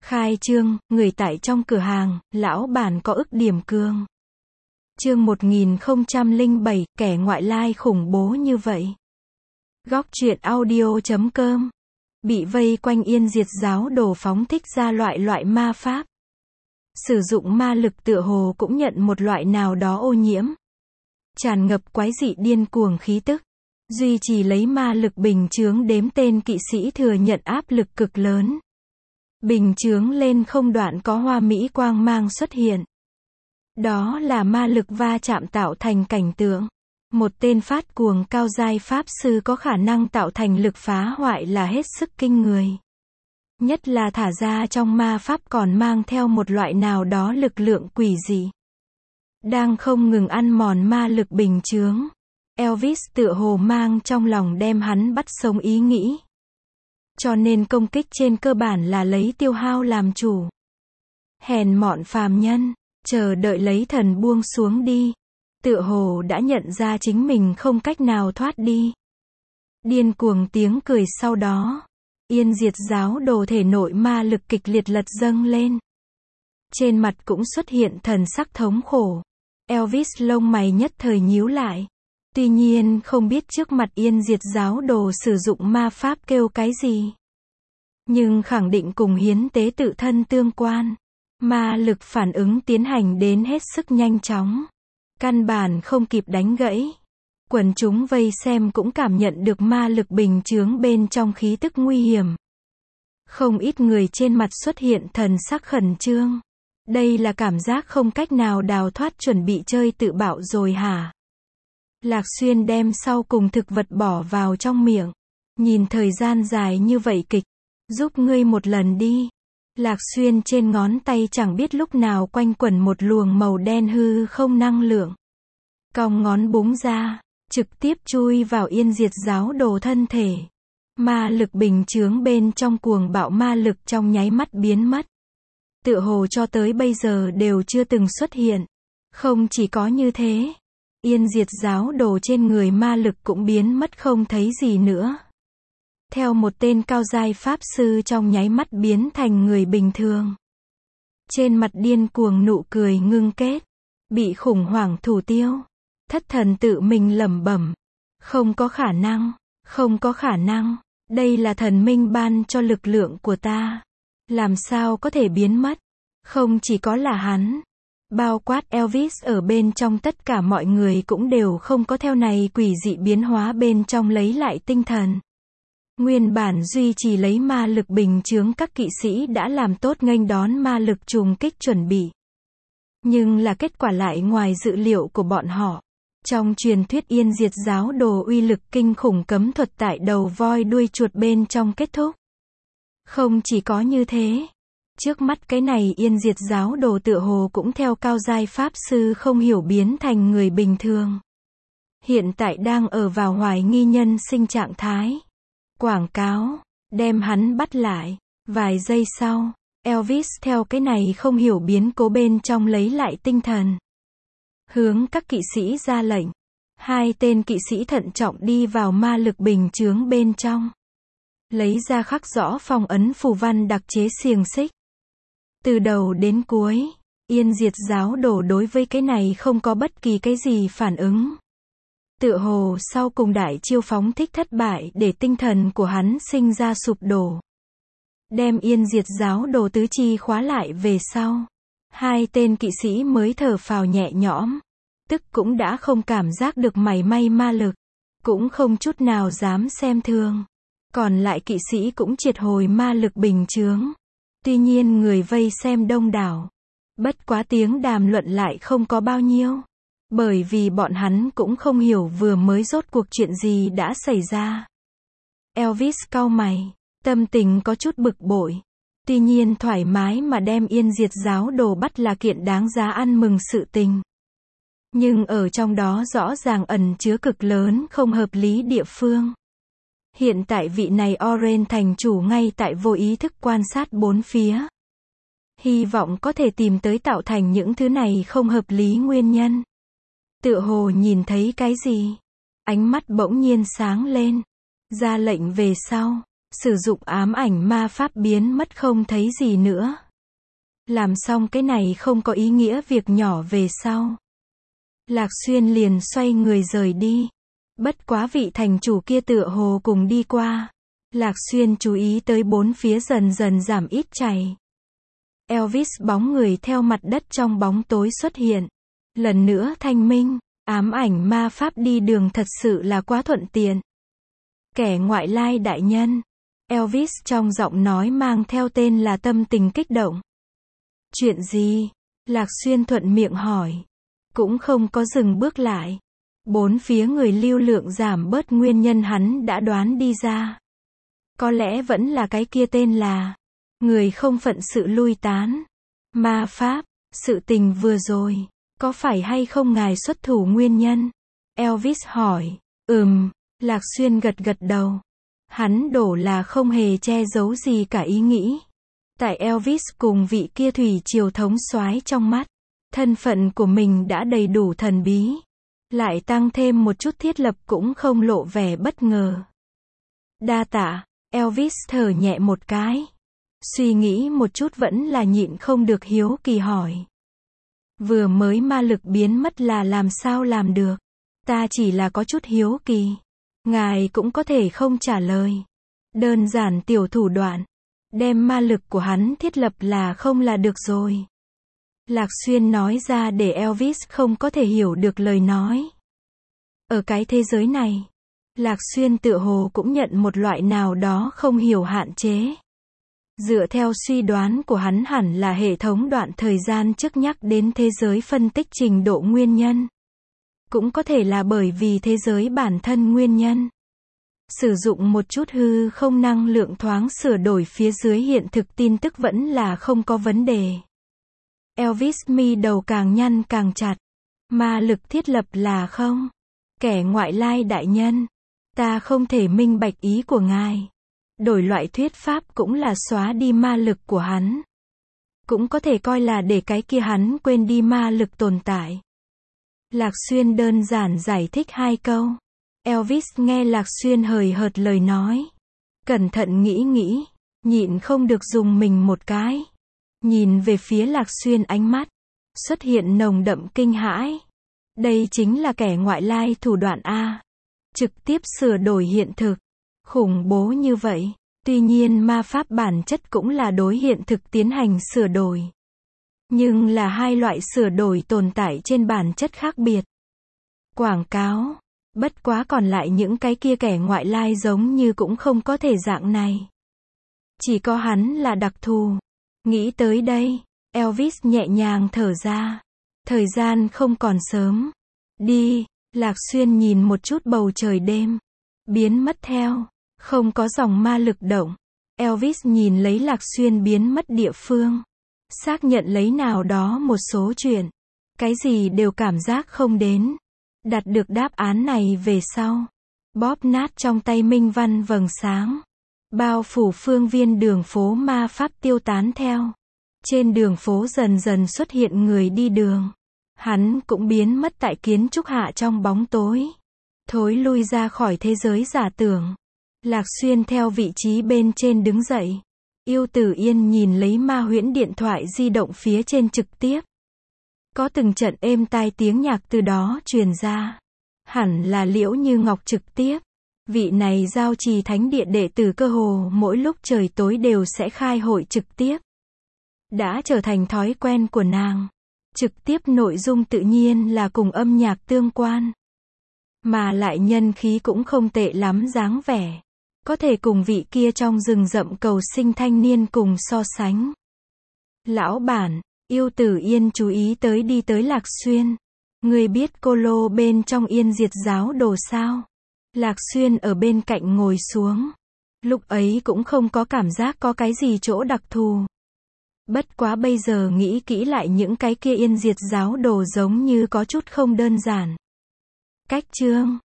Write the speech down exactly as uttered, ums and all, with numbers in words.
Khai trương, người tại trong cửa hàng, lão bản có ức điểm cương. Chương một nghìn không trăm lẻ bảy, kẻ ngoại lai khủng bố như vậy. Góc truyện audio chấm com. Bị vây quanh yên diệt giáo đồ phóng thích ra loại loại ma pháp. Sử dụng ma lực tựa hồ cũng nhận một loại nào đó ô nhiễm. Tràn ngập quái dị điên cuồng khí tức. Duy trì lấy ma lực bình chướng đếm tên kỵ sĩ thừa nhận áp lực cực lớn. Bình chướng lên không đoạn có hoa mỹ quang mang xuất hiện. Đó là ma lực va chạm tạo thành cảnh tượng. Một tên phát cuồng cao giai pháp sư có khả năng tạo thành lực phá hoại là hết sức kinh người. Nhất là thả ra trong ma pháp còn mang theo một loại nào đó lực lượng quỷ dị. Đang không ngừng ăn mòn ma lực bình chướng. Elvis tựa hồ mang trong lòng đem hắn bắt sống ý nghĩ. Cho nên công kích trên cơ bản là lấy tiêu hao làm chủ. Hèn mọn phàm nhân, chờ đợi lấy thần buông xuống đi. Tựa hồ đã nhận ra chính mình không cách nào thoát đi. Điên cuồng tiếng cười sau đó. Yên diệt giáo đồ thể nội ma lực kịch liệt lật dâng lên. Trên mặt cũng xuất hiện thần sắc thống khổ. Elvis lông mày nhất thời nhíu lại. Tuy nhiên không biết trước mặt yên diệt giáo đồ sử dụng ma pháp kêu cái gì. Nhưng khẳng định cùng hiến tế tự thân tương quan. Ma lực phản ứng tiến hành đến hết sức nhanh chóng. Căn bản không kịp đánh gãy. Quần chúng vây xem cũng cảm nhận được ma lực bình chướng bên trong khí tức nguy hiểm. Không ít người trên mặt xuất hiện thần sắc khẩn trương. Đây là cảm giác không cách nào đào thoát chuẩn bị chơi tự bạo rồi hả? Lạc Xuyên đem sau cùng thực vật bỏ vào trong miệng. Nhìn thời gian dài như vậy kịch. Giúp ngươi một lần đi. Lạc Xuyên trên ngón tay chẳng biết lúc nào quanh quẩn một luồng màu đen hư không năng lượng. Cong ngón búng ra. Trực tiếp chui vào yên diệt giáo đồ thân thể. Ma lực bình chướng bên trong cuồng bạo ma lực trong nháy mắt biến mất. Tựa hồ cho tới bây giờ đều chưa từng xuất hiện. Không chỉ có như thế. Yên diệt giáo đồ trên người ma lực cũng biến mất không thấy gì nữa. Theo một tên cao giai pháp sư trong nháy mắt biến thành người bình thường. Trên mặt điên cuồng nụ cười ngưng kết. Bị khủng hoảng thủ tiêu. Thất thần tự mình lẩm bẩm. Không có khả năng, không có khả năng. Đây là thần minh ban cho lực lượng của ta. Làm sao có thể biến mất? Không chỉ có là hắn. Bao quát Elvis ở bên trong tất cả mọi người cũng đều không có theo này quỷ dị biến hóa bên trong lấy lại tinh thần. Nguyên bản duy trì lấy ma lực bình chướng các kỵ sĩ đã làm tốt nghênh đón ma lực trùng kích chuẩn bị. Nhưng là kết quả lại ngoài dự liệu của bọn họ. Trong truyền thuyết yên diệt giáo đồ uy lực kinh khủng cấm thuật tại đầu voi đuôi chuột bên trong kết thúc. Không chỉ có như thế. Trước mắt cái này yên diệt giáo đồ tựa hồ cũng theo cao giai pháp sư không hiểu biến thành người bình thường. Hiện tại đang ở vào hoài nghi nhân sinh trạng thái. Quảng cáo, đem hắn bắt lại. Vài giây sau, Elvis theo cái này không hiểu biến cố bên trong lấy lại tinh thần. Hướng các kỵ sĩ ra lệnh. Hai tên kỵ sĩ thận trọng đi vào ma lực bình chướng bên trong. Lấy ra khắc rõ phong ấn phù văn đặc chế xiềng xích. Từ đầu đến cuối, yên diệt giáo đồ đối với cái này không có bất kỳ cái gì phản ứng. Tựa hồ sau cùng đại chiêu phóng thích thất bại để tinh thần của hắn sinh ra sụp đổ. Đem yên diệt giáo đồ tứ chi khóa lại về sau. Hai tên kỵ sĩ mới thở phào nhẹ nhõm. Tức cũng đã không cảm giác được mảy may ma lực. Cũng không chút nào dám xem thường. Còn lại kỵ sĩ cũng triệt hồi ma lực bình chướng. Tuy nhiên người vây xem đông đảo. Bất quá tiếng đàm luận lại không có bao nhiêu. Bởi vì bọn hắn cũng không hiểu vừa mới rốt cuộc chuyện gì đã xảy ra. Elvis cau mày. Tâm tình có chút bực bội. Tuy nhiên thoải mái mà đem yên diệt giáo đồ bắt là kiện đáng giá ăn mừng sự tình. Nhưng ở trong đó rõ ràng ẩn chứa cực lớn không hợp lý địa phương. Hiện tại vị này Oren thành chủ ngay tại vô ý thức quan sát bốn phía. Hy vọng có thể tìm tới tạo thành những thứ này không hợp lý nguyên nhân. Tựa hồ nhìn thấy cái gì? Ánh mắt bỗng nhiên sáng lên. Ra lệnh về sau. Sử dụng ám ảnh ma pháp biến mất không thấy gì nữa. Làm xong cái này không có ý nghĩa việc nhỏ về sau. Lạc Xuyên liền xoay người rời đi. Bất quá vị thành chủ kia tựa hồ cùng đi qua. Lạc Xuyên chú ý tới bốn phía dần dần giảm ít chảy. Elvis bóng người theo mặt đất trong bóng tối xuất hiện. Lần nữa thanh minh, ám ảnh ma pháp đi đường thật sự là quá thuận tiện. Kẻ ngoại lai đại nhân. Elvis trong giọng nói mang theo tên là tâm tình kích động. Chuyện gì? Lạc Xuyên thuận miệng hỏi. Cũng không có dừng bước lại. Bốn phía người lưu lượng giảm bớt nguyên nhân hắn đã đoán đi ra. Có lẽ vẫn là cái kia tên là người không phận sự lui tán. Ma pháp, sự tình vừa rồi, có phải hay không ngài xuất thủ nguyên nhân? Elvis hỏi. Ừm, Lạc Xuyên gật gật đầu. Hắn đổ là không hề che giấu gì cả ý nghĩ. Tại Elvis cùng vị kia thủy triều thống soái trong mắt, thân phận của mình đã đầy đủ thần bí. Lại tăng thêm một chút thiết lập cũng không lộ vẻ bất ngờ. Đa tạ, Elvis thở nhẹ một cái. Suy nghĩ một chút vẫn là nhịn không được hiếu kỳ hỏi. Vừa mới ma lực biến mất là làm sao làm được? Ta chỉ là có chút hiếu kỳ. Ngài cũng có thể không trả lời. Đơn giản tiểu thủ đoạn. Đem ma lực của hắn thiết lập là không là được rồi. Lạc Xuyên nói ra để Elvis không có thể hiểu được lời nói. Ở cái thế giới này, Lạc Xuyên tựa hồ cũng nhận một loại nào đó không hiểu hạn chế. Dựa theo suy đoán của hắn hẳn là hệ thống đoạn thời gian trước nhắc đến thế giới phân tích trình độ nguyên nhân. Cũng có thể là bởi vì thế giới bản thân nguyên nhân. Sử dụng một chút hư không năng lượng thoáng sửa đổi phía dưới hiện thực tin tức vẫn là không có vấn đề. Elvis mi đầu càng nhăn càng chặt. Ma lực thiết lập là không. Kẻ ngoại lai đại nhân. Ta không thể minh bạch ý của ngài. Đổi loại thuyết pháp cũng là xóa đi ma lực của hắn. Cũng có thể coi là để cái kia hắn quên đi ma lực tồn tại. Lạc Xuyên đơn giản giải thích hai câu. Elvis nghe Lạc Xuyên hời hợt lời nói. Cẩn thận nghĩ nghĩ, nhịn không được dùng mình một cái. Nhìn về phía Lạc Xuyên ánh mắt. Xuất hiện nồng đậm kinh hãi. Đây chính là kẻ ngoại lai thủ đoạn A. Trực tiếp sửa đổi hiện thực. Khủng bố như vậy. Tuy nhiên ma pháp bản chất cũng là đối hiện thực tiến hành sửa đổi. Nhưng là hai loại sửa đổi tồn tại trên bản chất khác biệt. Quảng cáo. Bất quá còn lại những cái kia kẻ ngoại lai giống như cũng không có thể dạng này. Chỉ có hắn là đặc thù. Nghĩ tới đây, Elvis nhẹ nhàng thở ra. Thời gian không còn sớm. Đi, Lạc Xuyên nhìn một chút bầu trời đêm. Biến mất theo. Không có dòng ma lực động. Elvis nhìn lấy Lạc Xuyên biến mất địa phương. Xác nhận lấy nào đó một số chuyện. Cái gì đều cảm giác không đến. Đạt được đáp án này về sau. Bóp nát trong tay minh văn vầng sáng. Bao phủ phương viên đường phố ma pháp tiêu tán theo. Trên đường phố dần dần xuất hiện người đi đường. Hắn cũng biến mất tại kiến trúc hạ trong bóng tối. Thối lui ra khỏi thế giới giả tưởng. Lạc Xuyên theo vị trí bên trên đứng dậy. Yêu Tử Yên nhìn lấy ma huyễn điện thoại di động phía trên trực tiếp. Có từng trận êm tai tiếng nhạc từ đó truyền ra. Hẳn là Liễu Như Ngọc trực tiếp. Vị này giao trì thánh địa đệ tử cơ hồ mỗi lúc trời tối đều sẽ khai hội trực tiếp. Đã trở thành thói quen của nàng. Trực tiếp nội dung tự nhiên là cùng âm nhạc tương quan. Mà lại nhân khí cũng không tệ lắm dáng vẻ. Có thể cùng vị kia trong rừng rậm cầu sinh thanh niên cùng so sánh. Lão bản, Yêu Tử Yên chú ý tới đi tới Lạc Xuyên. Người biết cô lô bên trong Yên Diệt giáo đồ sao? Lạc Xuyên ở bên cạnh ngồi xuống. Lúc ấy cũng không có cảm giác có cái gì chỗ đặc thù. Bất quá bây giờ nghĩ kỹ lại những cái kia Yên Diệt giáo đồ giống như có chút không đơn giản. Cách chương